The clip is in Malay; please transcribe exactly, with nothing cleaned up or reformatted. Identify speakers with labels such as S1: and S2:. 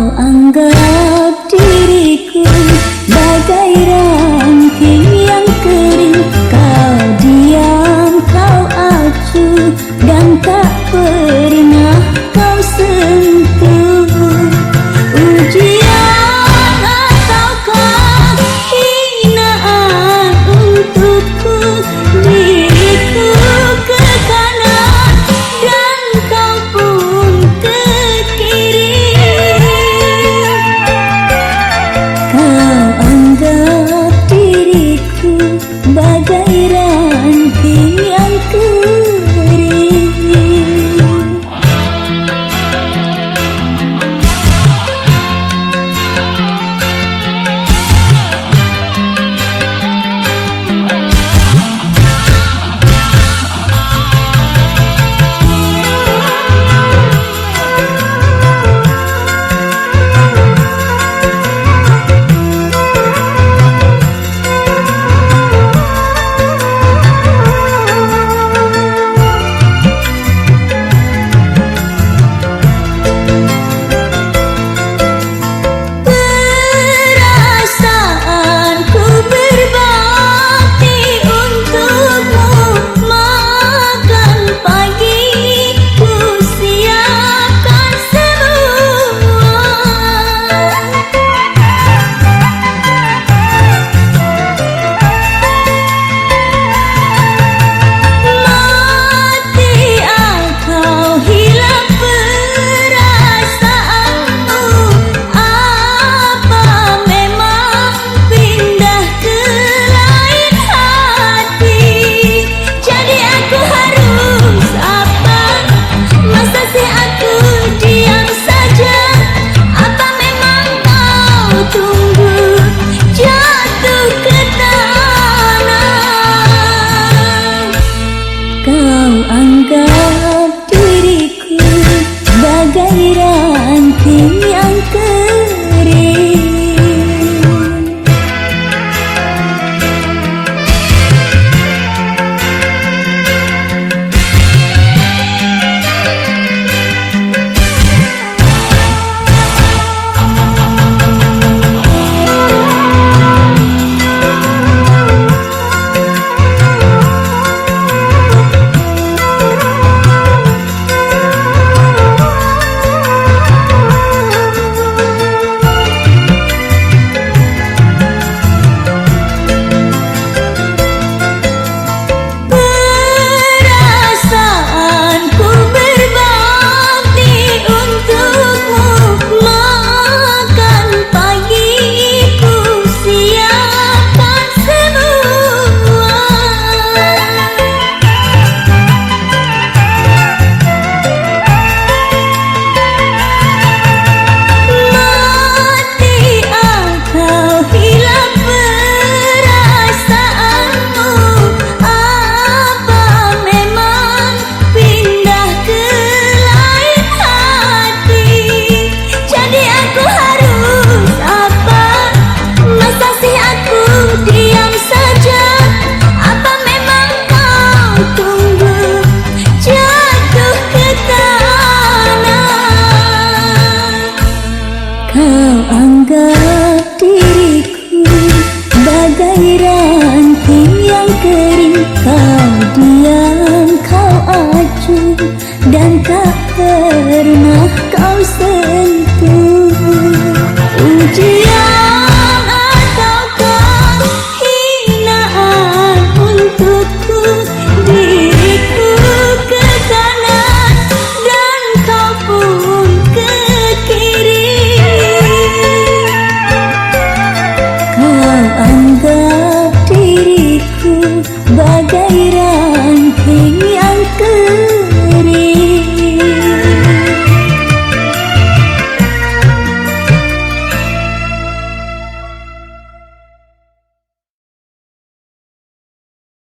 S1: anggap diriku bagai ranting yang kering. Kau diam, kau acuh, dan tak pernah kau sentuh. Ujian ataukah hinaan untukku, diriku ke kanan dan kau pun ke kiri. Kau anggap diriku bagai ranting yang kering. Kau anggap diriku bagai ranting yang kering. Kau anggap diriku bagai ranting yang kering. Kau diam, kau acuh, dan tak pernah